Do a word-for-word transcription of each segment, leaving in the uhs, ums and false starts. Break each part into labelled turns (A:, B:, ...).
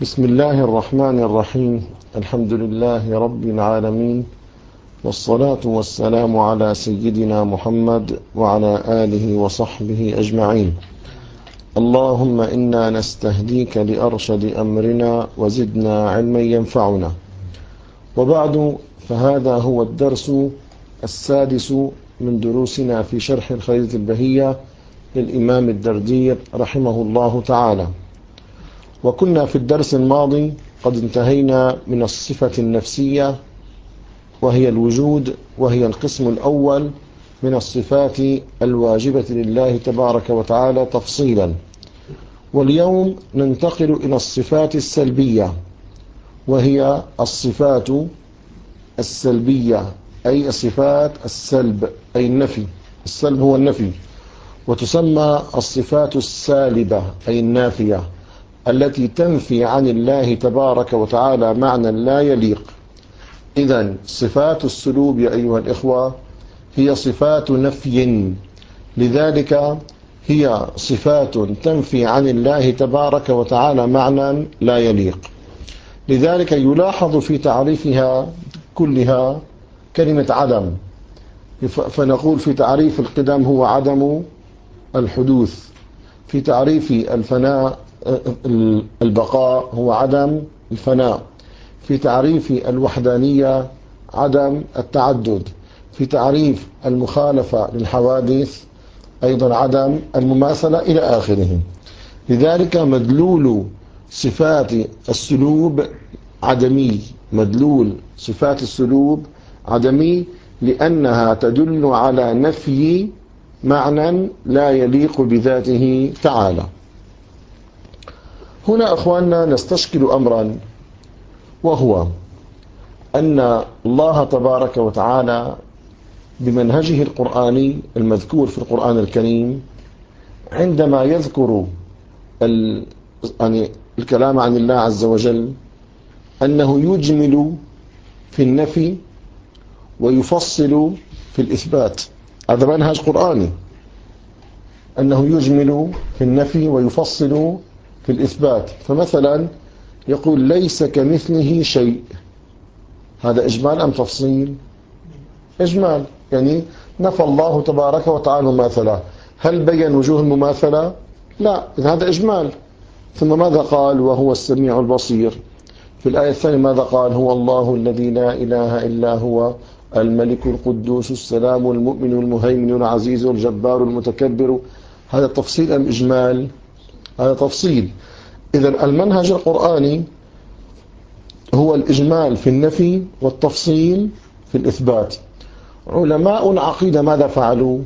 A: بسم الله الرحمن الرحيم. الحمد لله رب العالمين، والصلاة والسلام على سيدنا محمد وعلى آله وصحبه أجمعين. اللهم إنا نستهديك لأرشد أمرنا وزدنا علما ينفعنا. وبعد، فهذا هو الدرس السادس من دروسنا في شرح الخريطة البهية للإمام الدردير رحمه الله تعالى. وكنا في الدرس الماضي قد انتهينا من الصفة النفسية، وهي الوجود، وهي القسم الأول من الصفات الواجبة لله تبارك وتعالى تفصيلا. واليوم ننتقل إلى الصفات السلبية، وهي الصفات السلبية أي صفات السلب، أي النفي. السلب هو النفي، وتسمى الصفات السالبة أي النافية، التي تنفي عن الله تبارك وتعالى معنى لا يليق. إذن صفات السلوب يا أيها الإخوة هي صفات نفي، لذلك هي صفات تنفي عن الله تبارك وتعالى معنى لا يليق. لذلك يلاحظ في تعريفها كلها كلمة عدم، فنقول في تعريف القدم هو عدم الحدوث، في تعريف الفناء البقاء هو عدم الفناء، في تعريف الوحدانية عدم التعدد، في تعريف المخالفة للحوادث أيضا عدم المماثلة إلى آخره. لذلك مدلول صفات السلوب عدمي، مدلول صفات السلوب عدمي، لأنها تدل على نفي معنى لا يليق بذاته تعالى. هنا أخواننا نستشكل أمرا، وهو أن الله تبارك وتعالى بمنهجه القرآني المذكور في القرآن الكريم عندما يذكر ال... يعني الكلام عن الله عز وجل أنه يجمل في النفي ويفصل في الإثبات. هذا منهج قرآني، أنه يجمل في النفي ويفصل في الإثبات. فمثلا يقول ليس كمثله شيء، هذا إجمال أم تفصيل؟ إجمال، يعني نفى الله تبارك وتعالى مماثلة. هل بين وجوه المماثلة؟ لا، هذا إجمال. ثم ماذا قال؟ وهو السميع البصير. في الآية الثانية ماذا قال؟ هو الله الذي لا إله إلا هو الملك القدوس السلام المؤمن المهيمن العزيز الجبار المتكبر. هذا تفصيل أم إجمال؟ هذا تفصيل. إذن المنهج القرآني هو الإجمال في النفي والتفصيل في الإثبات. علماء العقيدة ماذا فعلوا؟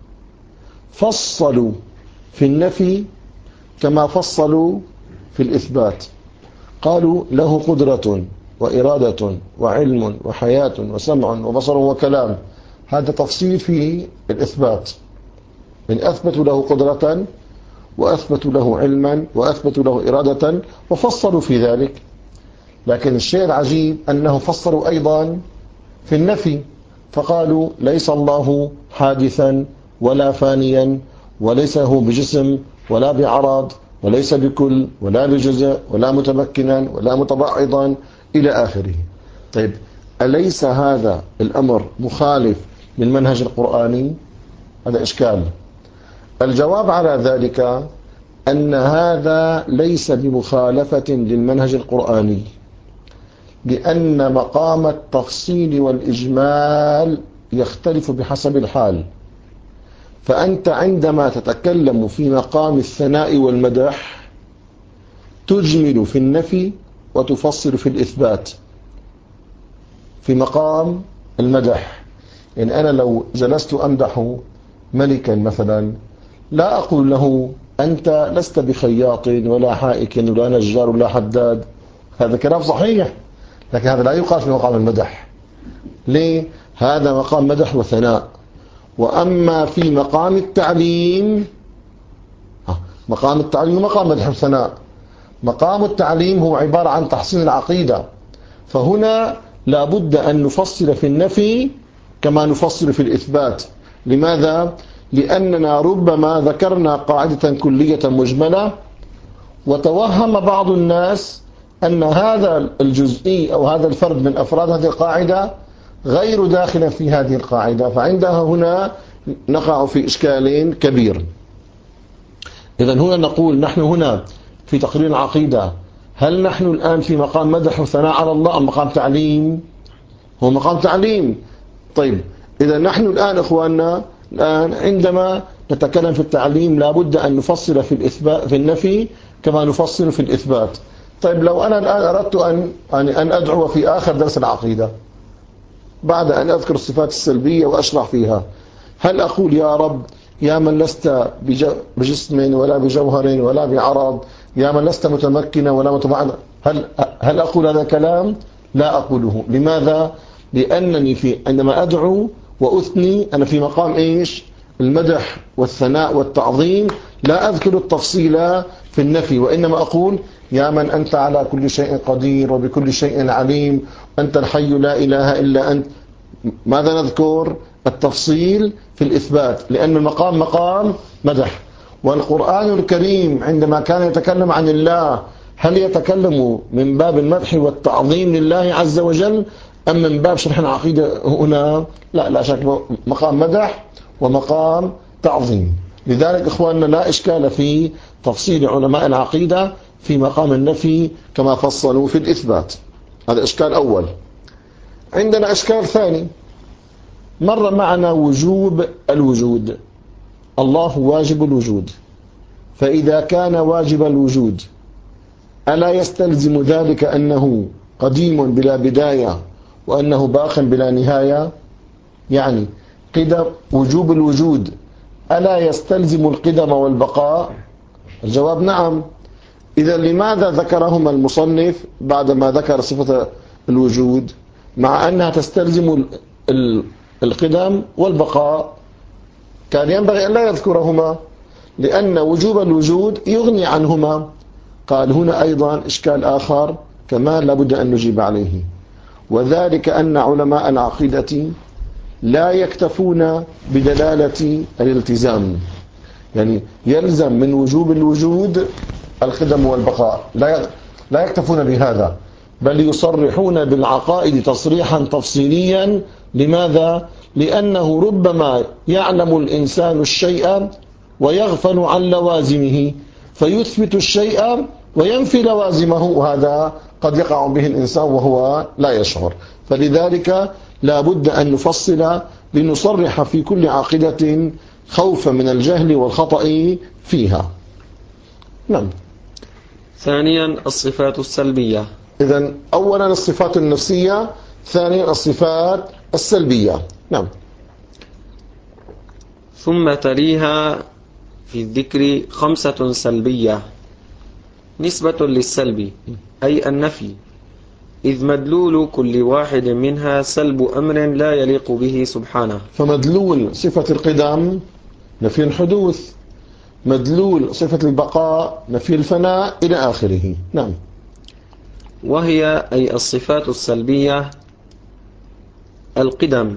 A: فصلوا في النفي كما فصلوا في الإثبات. قالوا له قدرة وإرادة وعلم وحياة وسمع وبصر وكلام، هذا تفصيل في الإثبات. من أثبتوا له قدرة وأثبتوا له علما وأثبتوا له إرادة وفصلوا في ذلك. لكن الشيء العجيب أنه فصلوا أيضا في النفي، فقالوا ليس الله حادثا ولا فانيا، وليس هو بجسم ولا بعرض، وليس بكل ولا بجزء ولا متمكنا ولا متبعضا إلى آخره. طيب، أليس هذا الأمر مخالف للمنهج القرآني؟ هذا إشكال. الجواب على ذلك أن هذا ليس بمخالفة للمنهج القرآني، لأن مقام التفصيل والإجمال يختلف بحسب الحال. فأنت عندما تتكلم في مقام الثناء والمدح تجمل في النفي وتفصل في الإثبات. في مقام المدح، يعني أنا لو جلست أمدح ملكا مثلا لا أقول له أنت لست بخياط ولا حائك ولا نجار ولا حداد، هذا كلام صحيح، لكن هذا لا يقال في مقام المدح. ليه؟ هذا مقام مدح وثناء. وأما في مقام التعليم، مقام التعليم ومقام مدح وثناء. مقام التعليم هو عبارة عن تحصين العقيدة، فهنا لا بد أن نفصل في النفي كما نفصل في الإثبات. لماذا؟ لأننا ربما ذكرنا قاعدة كلية مجملة وتوهم بعض الناس أن هذا الجزئي أو هذا الفرد من أفراد هذه القاعدة غير داخل في هذه القاعدة، فعندها هنا نقع في إشكال كبير. إذن هنا نقول نحن هنا في تقرير العقيدة هل نحن الآن في مقام مدح وثناء على الله أم مقام تعليم؟ هو مقام تعليم. طيب إذا نحن الآن إخواننا الآن عندما نتكلم في التعليم لابد أن نفصل في الإثبات في النفي كما نفصل في الإثبات. طيب لو أنا الآن أردت أن أن أدعو في آخر درس العقيدة بعد أن أذكر الصفات السلبية وأشرح فيها، هل أقول يا رب يا من لست بجسم ولا بجوهر ولا بعرض، يا من لست متمكنا ولا متمعنا، هل هل أقول هذا الكلام؟ لا أقوله. لماذا؟ لأنني في عندما أدعو وأثني أنا في مقام إيش؟ المدح والثناء والتعظيم، لا أذكر التفصيل في النفي، وإنما أقول يا من أنت على كل شيء قدير وبكل شيء عليم، أنت الحي لا إله إلا أنت. ماذا نذكر؟ التفصيل في الإثبات، لأن المقام مقام مدح. والقرآن الكريم عندما كان يتكلم عن الله هل يتكلم من باب المدح والتعظيم لله عز وجل أم من باب شرح العقيدة هنا؟ لا لا شك مقام مدح ومقام تعظيم. لذلك إخواننا لا إشكال في تفصيل علماء العقيدة في مقام النفي كما فصلوا في الإثبات. هذا إشكال أول. عندنا إشكال ثاني، مر معنا وجوب الوجود، الله واجب الوجود، فإذا كان واجب الوجود ألا يستلزم ذلك أنه قديم بلا بداية وأنه باق بلا نهاية؟ يعني قدم وجوب الوجود ألا يستلزم القدم والبقاء؟ الجواب نعم. إذا لماذا ذكرهما المصنف بعدما ذكر صفة الوجود مع أنها تستلزم القدم والبقاء؟ كان ينبغي أن لا يذكرهما لأن وجوب الوجود يغني عنهما. قال هنا أيضا إشكال آخر كما لابد أن نجيب عليه، وذلك أن علماء العقيدة لا يكتفون بدلالة الالتزام، يعني يلزم من وجوب الوجود القدم والبقاء، لا لا يكتفون بهذا، بل يصرحون بالعقائد تصريحا تفصيليا. لماذا؟ لأنه ربما يعلم الإنسان الشيء ويغفل عن لوازمه، فيثبت الشيء وينفي لوازمه، وهذا قد يقع به الإنسان وهو لا يشعر. فلذلك لا بد أن نفصل لنصرح في كل عقيدة خوفا من الجهل والخطأ فيها. نعم.
B: ثانيا الصفات السلبية.
A: إذن أولا الصفات النفسية، ثانيا الصفات السلبية. نعم.
B: ثم تليها في الذكر خمسة سلبية نسبة للسلب أي النفي، إذ مدلول كل واحد منها سلب أمر لا يليق به سبحانه.
A: فمدلول صفة القدم نفي الحدوث، مدلول صفة البقاء نفي الفناء إلى آخره. نعم.
B: وهي أي الصفات السلبية القدم،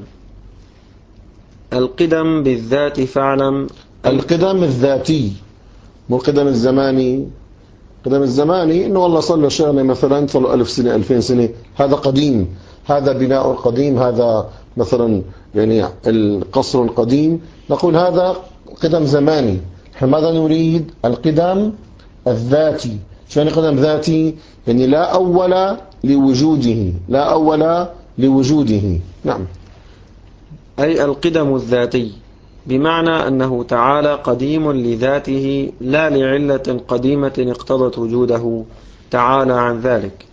B: القدم بالذات فاعلم.
A: القدم الذاتي مو القدم الزماني. القدم الزماني إنه والله صلى شغله مثلا صلوا ألف سنة ألفين سنة، هذا قديم، هذا بناء القديم، هذا مثلا يعني القصر القديم، نقول هذا قدم زماني. ماذا نريد؟ القدم الذاتي. شو يعني قدم ذاتي؟ يعني لا أول لوجوده، لا أول لوجوده. نعم.
B: أي القدم الذاتي بمعنى أنه تعالى قديم لذاته لا لعلة قديمة اقتضت وجوده تعالى عن ذلك.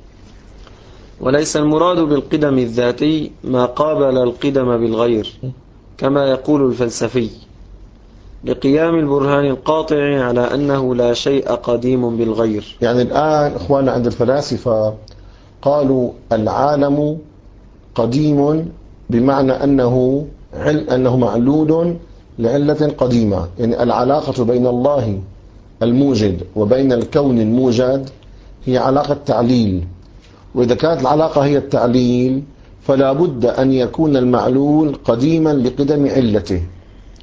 B: وليس المراد بالقدم الذاتي ما قابل القدم بالغير كما يقول الفلسفي، لقيام البرهان القاطع على أنه لا شيء قديم بالغير.
A: يعني الآن إخواننا عند الفلاسفة قالوا العالم قديم بمعنى أنه أنه معلول لعلة قديمة، يعني العلاقة بين الله الموجد وبين الكون الموجد هي علاقة تعليل، وإذا كانت العلاقة هي التعليل فلا بد أن يكون المعلول قديما لقدم علته.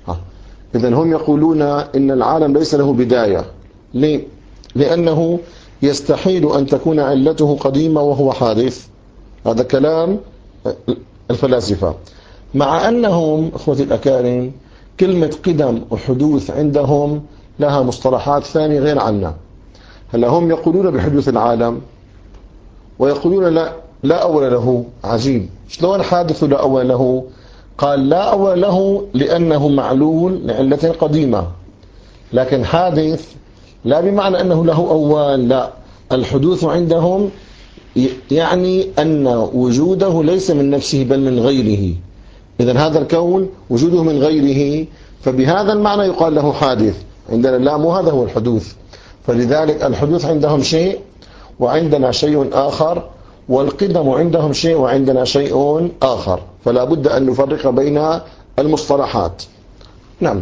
A: إذن هم يقولون إن العالم ليس له بداية. ليه؟ لأنه يستحيل أن تكون علته قديمة وهو حادث. هذا كلام الفلاسفة، مع أنهم أخوتي الأكارم كلمة قدم وحدوث عندهم لها مصطلحات ثانية غير عنا. هلا هم يقولون بحدوث العالم ويقولون لا لا أول له. عجيب، شلون حادث لا أول له؟ قال لا أول له لأنه معلول لعلة قديمة، لكن حادث لا بمعنى أنه له أول، لا، الحدوث عندهم يعني أن وجوده ليس من نفسه بل من غيره. إذن هذا الكون وجوده من غيره، فبهذا المعنى يقال له حادث. عندنا لا، مو هذا هو الحدوث. فلذلك الحدوث عندهم شيء وعندنا شيء آخر، والقدم عندهم شيء وعندنا شيء آخر، فلا بد أن نفرق بين المصطلحات. نعم.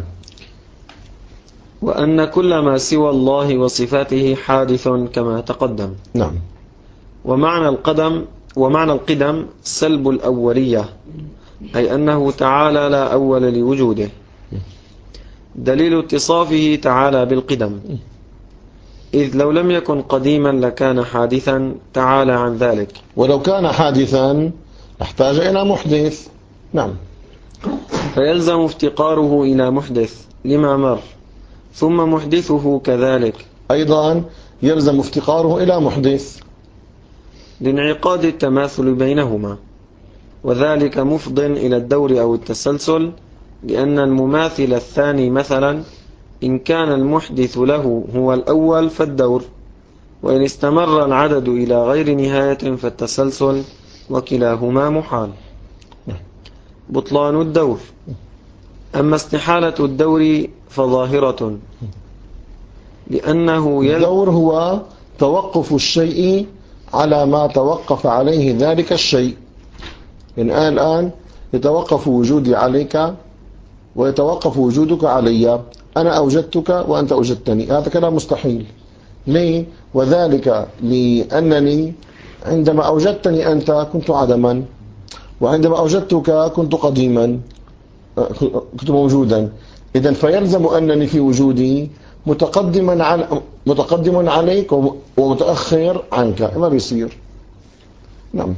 B: وأن كل ما سوى الله وصفاته حادث كما تقدم.
A: نعم.
B: ومعنى القدم ومعنى القدم سلب الأولية، أي أنه تعالى لا أول لوجوده، دليل اتصافه تعالى بالقدم، إذ لو لم يكن قديما لكان حادثا تعالى عن ذلك،
A: ولو كان حادثا احتاج إلى محدث. نعم.
B: فيلزم افتقاره إلى محدث لما مر، ثم محدثه كذلك
A: أيضا يلزم افتقاره إلى محدث
B: لانعقاد التماثل بينهما، وذلك مفض إلى الدور أو التسلسل، لأن المماثل الثاني مثلا إن كان المحدث له هو الأول فالدور، وإن استمر العدد إلى غير نهاية فالتسلسل، وكلاهما محال. بطلان الدور. أما استحالة الدور فظاهرة، لأنه يل...
A: الدور هو توقف الشيء على ما توقف عليه ذلك الشيء. يعني الآن يتوقف وجودي عليك ويتوقف وجودك علي، أنا أوجدتك وأنت أوجدتني، هذا كلام مستحيل. ليه؟ وذلك لأنني عندما أوجدتني أنت كنت عدما، وعندما أوجدتك كنت قديما، كنت موجودا. إذن فيلزم أنني في وجودي متقدما عن متقدم عليك ومتأخر عنك، ما بيصير. نعم.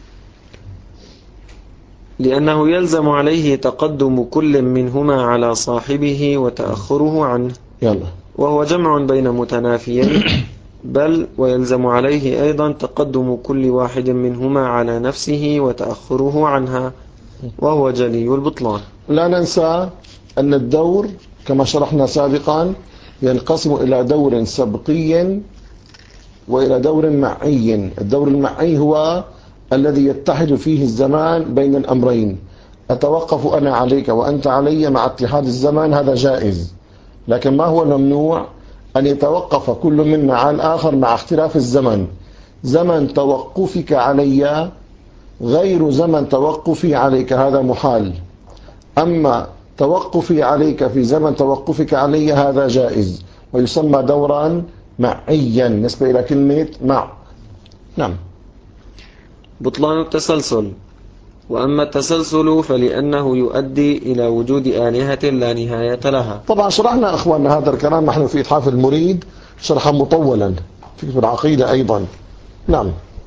B: لأنه يلزم عليه تقدم كل منهما على صاحبه وتأخره عنه،
A: يلا.
B: وهو جمع بين متنافيين، بل ويلزم عليه أيضا تقدم كل واحد منهما على نفسه وتأخره عنها، وهو جلي البطلان.
A: لا ننسى أن الدور كما شرحنا سابقا ينقسم إلى دور سبقي وإلى دور معي. الدور المعي هو الذي يتحد فيه الزمان بين الأمرين، أتوقف أنا عليك وأنت علي مع اتحاد الزمان، هذا جائز. لكن ما هو الممنوع؟ أن يتوقف كل منا على الآخر مع اختلاف الزمن. زمن توقفك علي غير زمن توقفي عليك، هذا محال. أما توقفي عليك في زمن توقفك علي هذا جائز، ويسمى دورا معيا نسبة إلى كلمة مع. نعم.
B: بطلان التسلسل. وأما التسلسل فلأنه يؤدي إلى وجود آلهة لا نهاية لها.
A: طبعا شرحنا أخواننا هذا الكلام نحن في إتحاف المريد شرحا مطولا في العقيدة أيضا. نعم.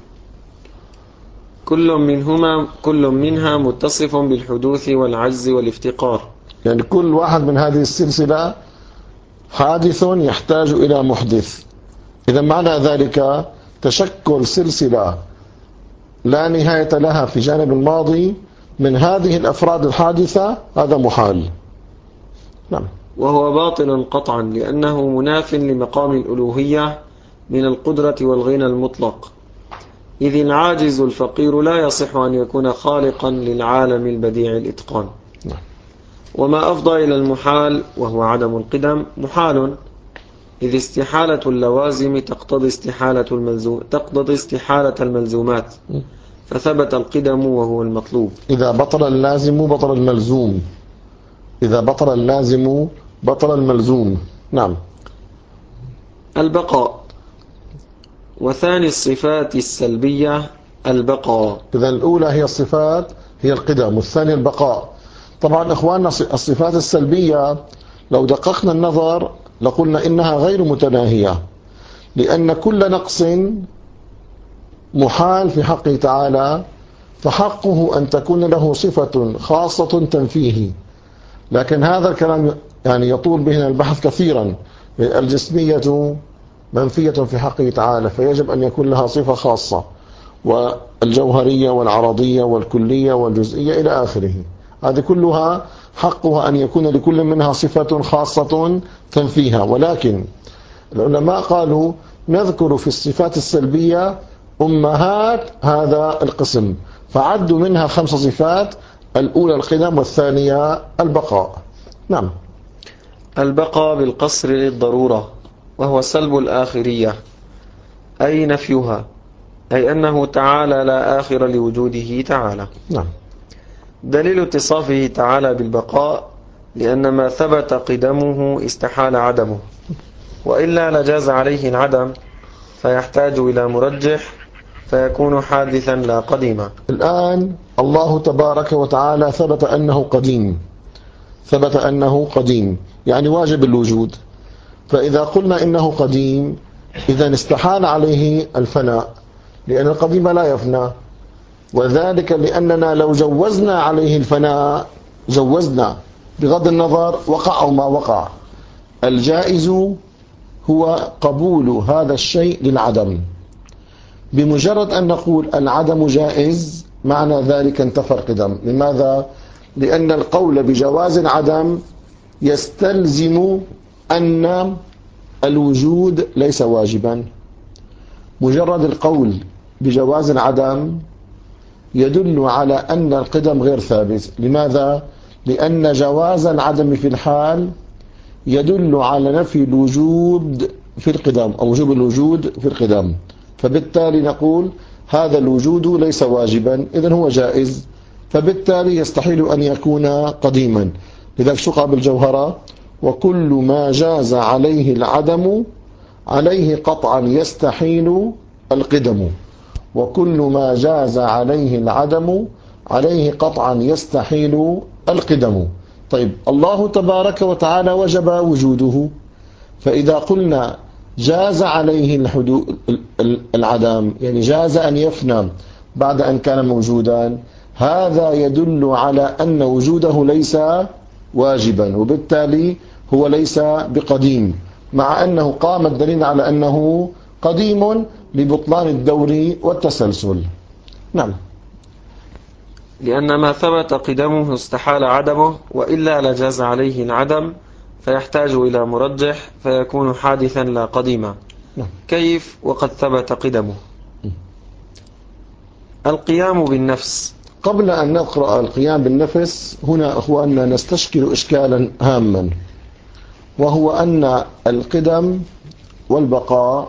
B: كل منهما كل منها متصف بالحدوث والعجز والافتقار،
A: يعني كل واحد من هذه السلسلة حادث يحتاج إلى محدث. إذا معنى ذلك تشكل سلسلة لا نهاية لها في جانب الماضي من هذه الأفراد الحادثة، هذا محال. نعم.
B: وهو باطل قطعا، لأنه مناف لمقام الألوهية من القدرة والغنى المطلق، إذ العاجز الفقير لا يصح أن يكون خالقا للعالم البديع الإتقان.
A: نعم.
B: وما أفضى إلى المحال وهو عدم القدم محال، إذ استحالة اللوازم تقتضي استحالة الملزوم تقتضي استحالة الملزومات، فثبت القدم وهو المطلوب.
A: إذا بطل اللازم بطل الملزوم، إذا بطل اللازم بطل الملزوم. نعم.
B: البقاء. وثاني الصفات السلبية البقاء.
A: إذا الأولى هي الصفات هي القدم، والثانية البقاء. طبعا إخواننا الصفات السلبية لو دققنا النظر لقلنا إنها غير متناهية، لأن كل نقص محال في حقه تعالى، فحقه أن تكون له صفة خاصة تنفيه. لكن هذا الكلام يعني يطول بهنا البحث كثيرا. الجسمية منفية في حقه تعالى، فيجب أن يكون لها صفة خاصة، والجوهرية والعرضية والكلية والجزئية إلى آخره. هذه كلها حقها أن يكون لكل منها صفة خاصة تنفيها. ولكن العلماء قالوا نذكر في الصفات السلبية أمهات هذا القسم، فعدوا منها خمس صفات: الأولى القدم، والثانية البقاء. نعم.
B: البقاء بالقصر للضرورة، وهو سلب الآخرية أي نفيها، أي أنه تعالى لا آخر لوجوده تعالى.
A: نعم.
B: دليل اتصافه تعالى بالبقاء لأن ما ثبت قدمه استحال عدمه، وإلا لجاز عليه العدم، فيحتاج إلى مرجح فيكون حادثا لا قديما.
A: الآن الله تبارك وتعالى ثبت أنه قديم، ثبت أنه قديم يعني واجب الوجود. فإذا قلنا إنه قديم إذن استحال عليه الفناء، لأن القديم لا يفنى، وذلك لأننا لو جوزنا عليه الفناء جوزنا بغض النظر وقع أو ما وقع. الجائز هو قبول هذا الشيء للعدم. بمجرد أن نقول العدم جائز معنى ذلك انتفى القدم. لماذا؟ لأن القول بجواز العدم يستلزم أن الوجود ليس واجبا. مجرد القول بجواز العدم يدل على أن القدم غير ثابت. لماذا؟ لأن جواز العدم في الحال يدل على نفي الوجود في القدم أو وجوب الوجود في القدم، فبالتالي نقول هذا الوجود ليس واجبا، إذن هو جائز، فبالتالي يستحيل أن يكون قديما. لذلك شقع بالجوهرة: وكل ما جاز عليه العدم عليه قطعا يستحيل القدم، وكل ما جاز عليه العدم عليه قطعا يستحيل القدم. طيب، الله تبارك وتعالى وجب وجوده، فإذا قلنا جاز عليه العدم يعني جاز أن يفنى بعد أن كان موجودا، هذا يدل على أن وجوده ليس واجبا، وبالتالي هو ليس بقديم، مع أنه قام الدليل على أنه قديم لبطلان الدور والتسلسل. نعم.
B: لأن ما ثبت قدمه استحال عدمه، وإلا لجاز عليه العدم، فيحتاج إلى مرجح فيكون حادثا لا قديما.
A: نعم.
B: كيف وقد ثبت قدمه؟ القيام بالنفس.
A: قبل أن نقرأ القيام بالنفس، هنا أخواننا نستشكل إشكالا هاما، وهو أن القدم والبقاء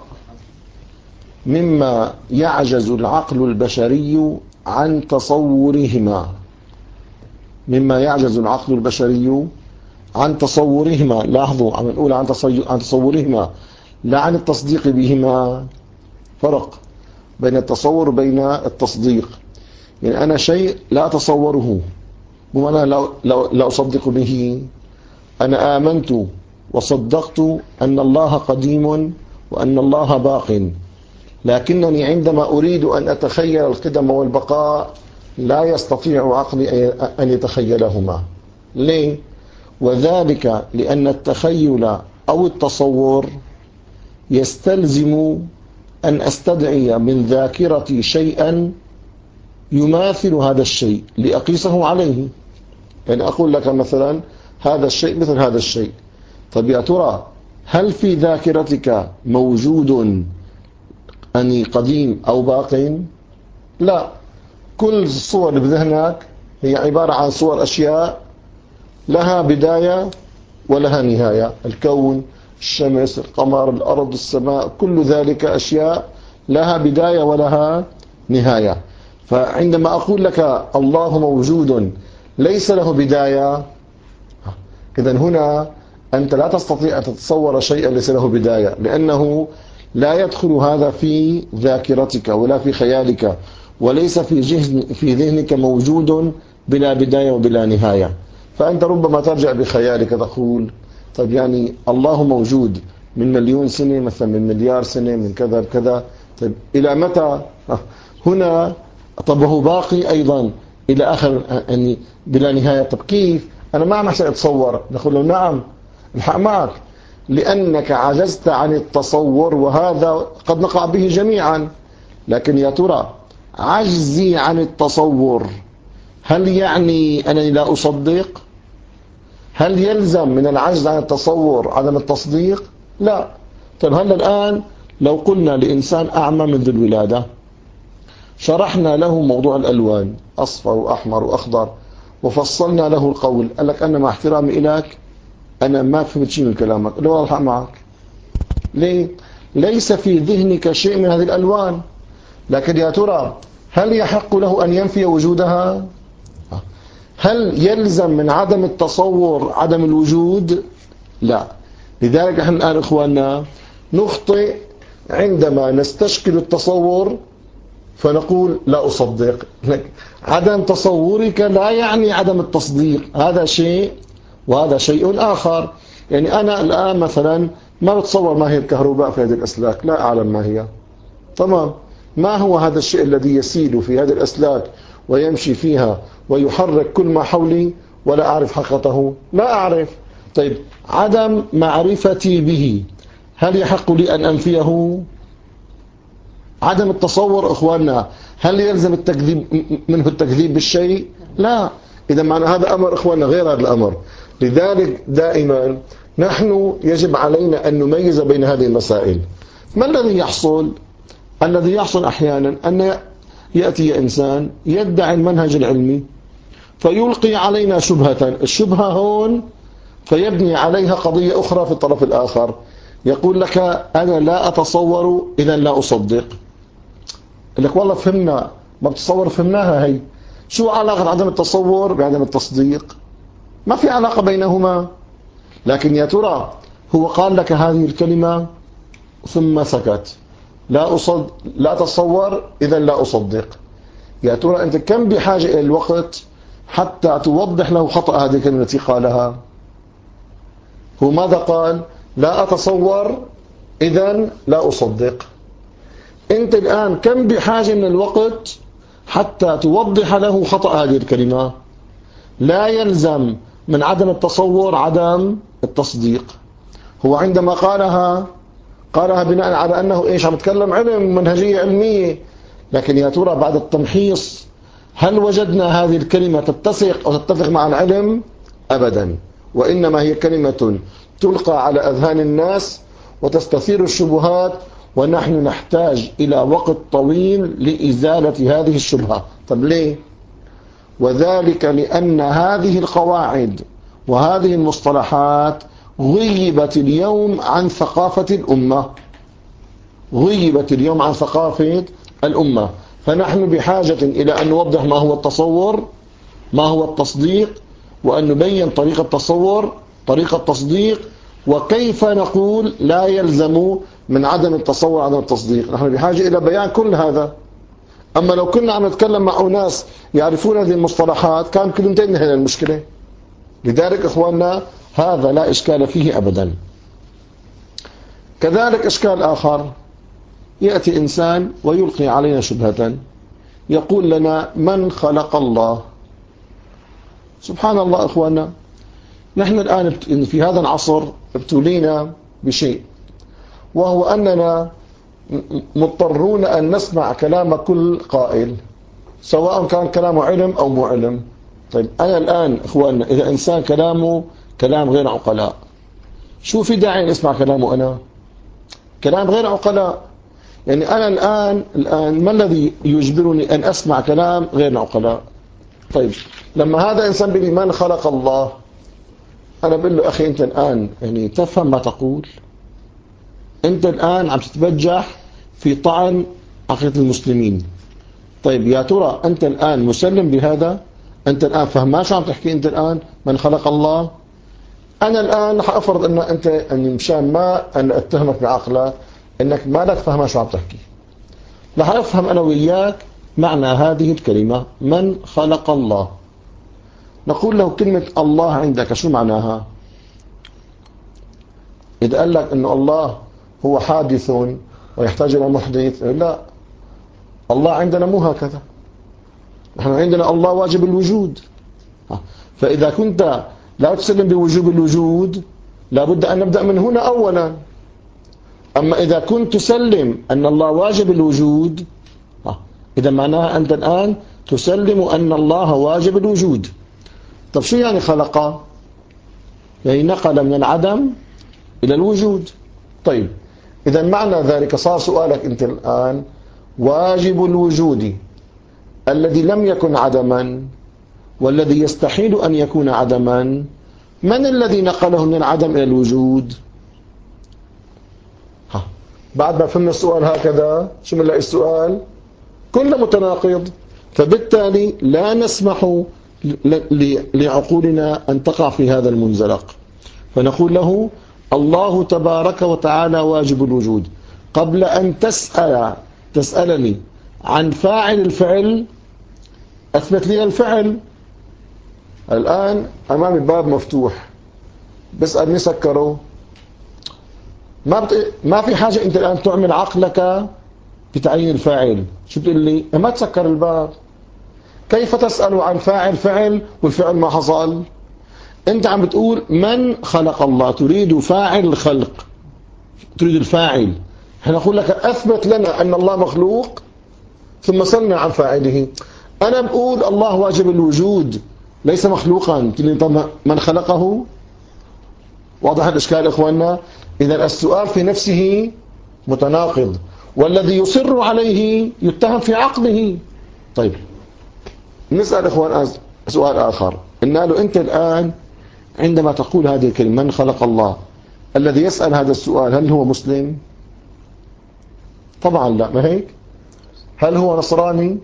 A: مما يعجز العقل البشري عن تصورهما، مما يعجز العقل البشري عن تصورهما. لاحظوا، عم نقول عن تصورهما لا عن التصديق بهما. فرق بين التصور وبين التصديق. يعني أنا شيء لا أتصوره، وأنا لا, لا, لا أصدق به. أنا آمنت وصدقت أن الله قديم وأن الله باق، لكنني عندما أريد أن أتخيل القدم والبقاء لا يستطيع عقلي أن يتخيلهما. ليه؟ وذلك لأن التخيل أو التصور يستلزم أن أستدعي من ذاكرتي شيئا يماثل هذا الشيء لأقيسه عليه. يعني أقول لك مثلا هذا الشيء مثل هذا الشيء. طب يا ترى هل في ذاكرتك موجود أني قديم أو باق؟ لا، كل الصور بذهنك هي عبارة عن صور أشياء لها بداية ولها نهاية. الكون، الشمس، القمر، الأرض، السماء، كل ذلك أشياء لها بداية ولها نهاية. فعندما أقول لك الله موجود ليس له بداية، إذن هنا أنت لا تستطيع أن تتصور شيئا ليس له بداية، لأنه لا يدخل هذا في ذاكرتك ولا في خيالك، وليس في في ذهنك موجود بلا بداية وبلا نهاية. فأنت ربما ترجع بخيالك تقول طيب يعني الله موجود، من مليون سنة مثلا، من مليار سنة، من كذا بكذا. طيب إلى متى هنا؟ طب وهو باقي أيضا إلى آخر يعني بلا نهاية. طب كيف؟ أنا ما عم أتصور. نقول له نعم الحق معك، لأنك عجزت عن التصور، وهذا قد نقع به جميعا. لكن يا ترى عجزي عن التصور هل يعني أنني لا أصدق؟ هل يلزم من العجز عن التصور عدم التصديق؟ لا. طيب هلا الآن لو قلنا لإنسان أعمى منذ الولادة، شرحنا له موضوع الألوان أصفر وأحمر وأخضر، وفصلنا له القول، قال لك أنا مع احترامي إليك أنا ما فهمت شيء من كلامك. لو والله معك، ليه؟ ليس في ذهنك شيء من هذه الألوان. لكن يا ترى هل يحق له أن ينفي وجودها؟ هل يلزم من عدم التصور عدم الوجود؟ لا. لذلك نحن الآن إخواننا نخطئ عندما نستشكل التصور فنقول لا أصدق. عدم تصورك لا يعني عدم التصديق، هذا شيء وهذا شيء آخر. يعني أنا الآن مثلا ما بتصور ما هي الكهرباء في هذه الأسلاك، لا أعلم ما هي. تمام. ما هو هذا الشيء الذي يسيل في هذه الأسلاك ويمشي فيها ويحرك كل ما حولي ولا أعرف حقيقته؟ لا أعرف. طيب عدم معرفتي به هل يحق لي أن أنفيه؟ عدم التصور إخواننا هل يلزم التكذيب منه التكذيب بالشيء؟ لا. إذا معنى هذا أمر إخواننا غير هذا الأمر. لذلك دائما نحن يجب علينا أن نميز بين هذه المسائل. ما الذي يحصل؟ الذي يحصل أحيانا أن يأتي إنسان يدعي المنهج العلمي فيلقي علينا شبهة، الشبهة هون فيبني عليها قضية أخرى في الطرف الآخر، يقول لك أنا لا أتصور إذا لا أصدق. لك والله فهمنا، ما بتصور فهمناها. هي شو علاقة عدم التصور بعدم التصديق؟ ما في علاقة بينهما. لكن يا ترى هو قال لك هذه الكلمة ثم سكت، لا أصد لا أتصور إذا لا أصدق. يا ترى أنت كم بحاجة إلى الوقت حتى توضح له خطأ هذه الكلمة التي قالها؟ هو ماذا قال؟ لا أتصور إذا لا أصدق. أنت الآن كم بحاجة من الوقت حتى توضح له خطأ هذه الكلمة؟ لا يلزم من عدم التصور عدم التصديق. هو عندما قالها قالها بناء على أنه إيش عم يتكلم علم، منهجية علمية. لكن يا ترى بعد التمحيص هل وجدنا هذه الكلمة تتسق أو تتفق مع العلم؟ أبدا. وإنما هي كلمة تلقى على أذهان الناس وتستثير الشبهات، ونحن نحتاج إلى وقت طويل لإزالة هذه الشبهة. طب ليه؟ وذلك لأن هذه القواعد وهذه المصطلحات غيبت اليوم عن ثقافة الأمة، غيبت اليوم عن ثقافة الأمة. فنحن بحاجة إلى أن نوضح ما هو التصور، ما هو التصديق، وأن نبين طريقة التصور، طريقة التصديق، وكيف نقول لا يلزم من عدم التصور عدم التصديق. نحن بحاجة إلى بيان كل هذا. أما لو كنا عم نتكلم مع أناس يعرفون هذه المصطلحات كان كل انتهينا هنا المشكلة. لذلك إخواننا هذا لا إشكال فيه أبدا. كذلك إشكال آخر، يأتي إنسان ويلقي علينا شبهة، يقول لنا من خلق الله؟ سبحان الله إخواننا، نحن الآن في هذا العصر ابتلينا بشيء، وهو أننا مضطرون أن نسمع كلام كل قائل سواء كان كلامه علم أو مو علم. طيب أنا الآن إخواننا إذا إنسان كلامه كلام غير عقلاء، شو في داعي نسمع كلامه؟ أنا كلام غير عقلاء. يعني أنا الآن الآن ما الذي يجبرني أن أسمع كلام غير عقلاء؟ طيب لما هذا إنسان بيقول من خلق الله، أنا بقول له أخي أنت الآن يعني تفهم ما تقول؟ أنت الآن عم تتبجح في طعن عقيدة المسلمين. طيب يا ترى أنت الآن مسلم بهذا؟ أنت الآن فهمان شو عم تحكي؟ أنت الآن من خلق الله؟ أنا الآن رح أفرض أن أنت أني مشان ما أن أتهمك بعقلك أنك ما لك فهمان شو عم تحكي، رح أفهم أنا وياك معنى هذه الكلمة من خلق الله. نقول له كلمة الله عندك شو معناها؟ إذا قال لك أنه الله هو حادث ويحتاج إلى محدث، لا، الله عندنا مو هكذا، نحن عندنا الله واجب الوجود. فإذا كنت لا تسلم بوجوب الوجود لابد أن نبدأ من هنا أولا. أما إذا كنت تسلم أن الله واجب الوجود، إذا معناها أنت الآن تسلم أن الله واجب الوجود. طب شو يعني خلق؟ يعني نقل من العدم إلى الوجود. طيب إذا معنى ذلك صار سؤالك أنت الآن واجب الوجود الذي لم يكن عدما والذي يستحيل أن يكون عدما، من الذي نقله من العدم إلى الوجود؟ ها. بعد ما فهمنا السؤال هكذا شو بنلاقي السؤال؟ كله متناقض. فبالتالي لا نسمح لعقولنا أن تقع في هذا المنزلق، فنقول له الله تبارك وتعالى واجب الوجود. قبل أن تسأل تسألني عن فاعل الفعل أثبت لي الفعل. الآن أمامي باب مفتوح، بسألني سكره، ما بت... ما في حاجة أنت الآن تعمل عقلك بتعيين الفاعل. شو بتقول لي؟ ما تسكر الباب. كيف تسأل عن فاعل فعل والفعل ما حصل؟ أنت عم بتقول من خلق الله، تريد فاعل الخلق، تريد الفاعل. نقول لك أثبت لنا أن الله مخلوق ثم سألنا عن فاعله. أنا بقول الله واجب الوجود ليس مخلوقا، طب من خلقه؟ واضح الإشكال إخواننا؟ إذا السؤال في نفسه متناقض، والذي يصر عليه يتهم في عقله. طيب نسأل إخوان سؤال آخر، إن قالوا أنت الآن عندما تقول هذه الكلمة من خلق الله، الذي يسأل هذا السؤال هل هو مسلم؟ طبعا لا، ما هيك؟ هل هو نصراني؟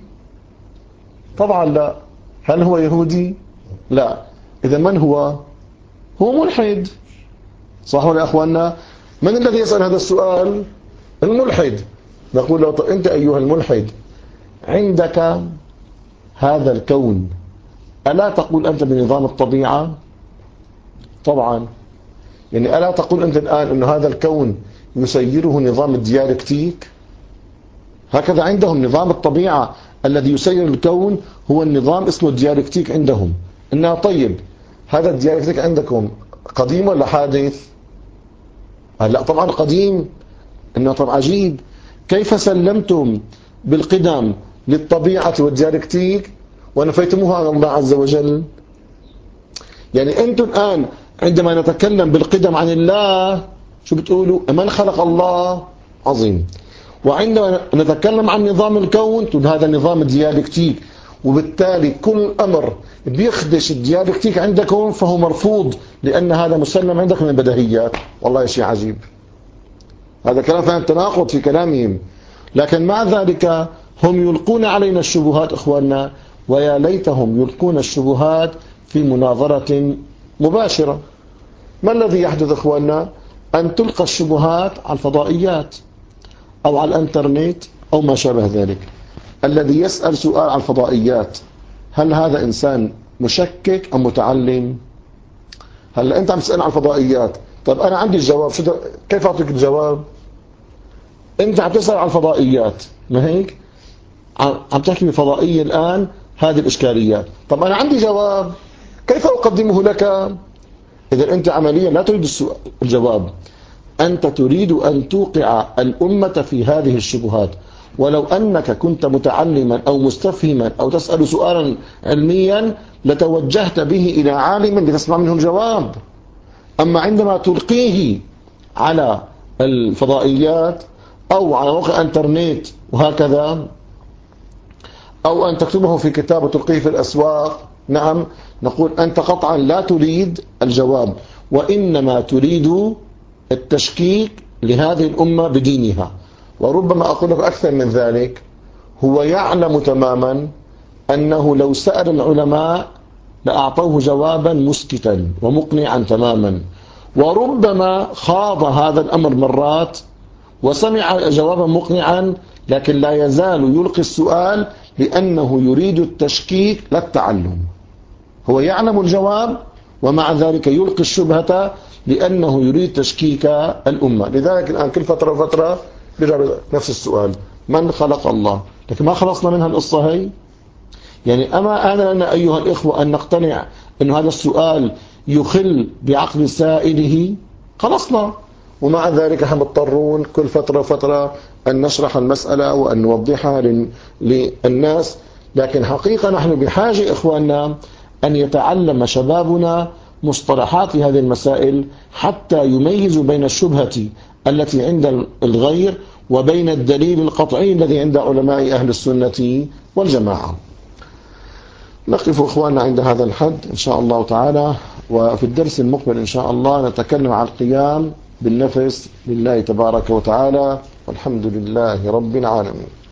A: طبعا لا. هل هو يهودي؟ لا. إذا من هو؟ هو ملحد. صح ولا يا أخواننا؟ من الذي يسأل هذا السؤال؟ الملحد. نقول له طيب أنت أيها الملحد عندك هذا الكون ألا تقول أنت بنظام الطبيعة؟ طبعا. يعني ألا تقول أنت الآن أن هذا الكون يسيره نظام الديالكتيك؟ هكذا عندهم نظام الطبيعة الذي يسير الكون هو النظام اسمه الديالكتيك عندهم. إنها طيب هذا الديالكتيك عندكم قديم ولا حادث؟ لا طبعا قديم. إنه طبعا عجيب، كيف سلمتم بالقدم للطبيعة والديالكتيك ونفيتموها عن الله عز وجل؟ يعني أنتم الآن عندما نتكلم بالقدم عن الله شو بتقولوا؟ من خلق الله؟ عظيم. وعندما نتكلم عن نظام الكون تقول هذا نظام الديالكتيك، وبالتالي كل أمر بيخدش الديالكتيك عندكم فهو مرفوض لأن هذا مسلم عندكم من البديهيات. والله شيء عجيب، هذا كلام فهم تناقض في كلامهم. لكن مع ذلك هم يلقون علينا الشبهات إخواننا، ويا ليتهم يلقون الشبهات في مناظرة مباشرة. ما الذي يحدث إخواننا؟ أن تلقى الشبهات على الفضائيات أو على الانترنت أو ما شابه ذلك. الذي يسأل سؤال على الفضائيات هل هذا إنسان مشكك أم متعلم؟ هل أنت عم تسأل على الفضائيات، طيب أنا عندي الجواب، شو كيف أعطيك الجواب؟ أنت عم تسأل على الفضائيات، ما هيك؟ عم تحكي بفضائية الآن هذه الإشكاليات، طب أنا عندي جواب كيف أقدمه لك؟ إذا أنت عمليا لا تريد الجواب، أنت تريد أن توقع الأمة في هذه الشبهات. ولو أنك كنت متعلما أو مستفهما أو تسأل سؤالا علميا لتوجهت به إلى عالم لتسمع منه الجواب. أما عندما تلقيه على الفضائيات أو على موقع انترنت وهكذا، أو أن تكتبه في كتاب وتلقيه في الأسواق، نعم نقول أنت قطعا لا تريد الجواب، وإنما تريد التشكيك لهذه الأمة بدينها. وربما أقول لك أكثر من ذلك، هو يعلم تماما أنه لو سأل العلماء لأعطوه جوابا مسكتا ومقنعا تماما، وربما خاض هذا الأمر مرات وسمع جوابا مقنعا، لكن لا يزال يلقي السؤال لأنه يريد التشكيك لا التعلم. هو يعلم الجواب ومع ذلك يلقي الشبهة لأنه يريد تشكيك الأمة. لذلك الآن كل فترة وفترة بيرجع نفس السؤال: من خلق الله؟ لكن ما خلصنا منها القصة هي. يعني أما آن لنا أيها الإخوة أن نقتنع أن هذا السؤال يخل بعقل سائله؟ خلصنا. ومع ذلك نحن مضطرون كل فترة وفترة أن نشرح المسألة وأن نوضحها للناس. لكن حقيقة نحن بحاجة إخواننا أن يتعلم شبابنا مصطلحات في هذه المسائل حتى يميزوا بين الشبهة التي عند الغير وبين الدليل القطعي الذي عند علماء أهل السنة والجماعة. نقف إخواننا عند هذا الحد إن شاء الله تعالى، وفي الدرس المقبل إن شاء الله نتكلم عن القيام بالنفس لله تبارك وتعالى، والحمد لله رب العالمين.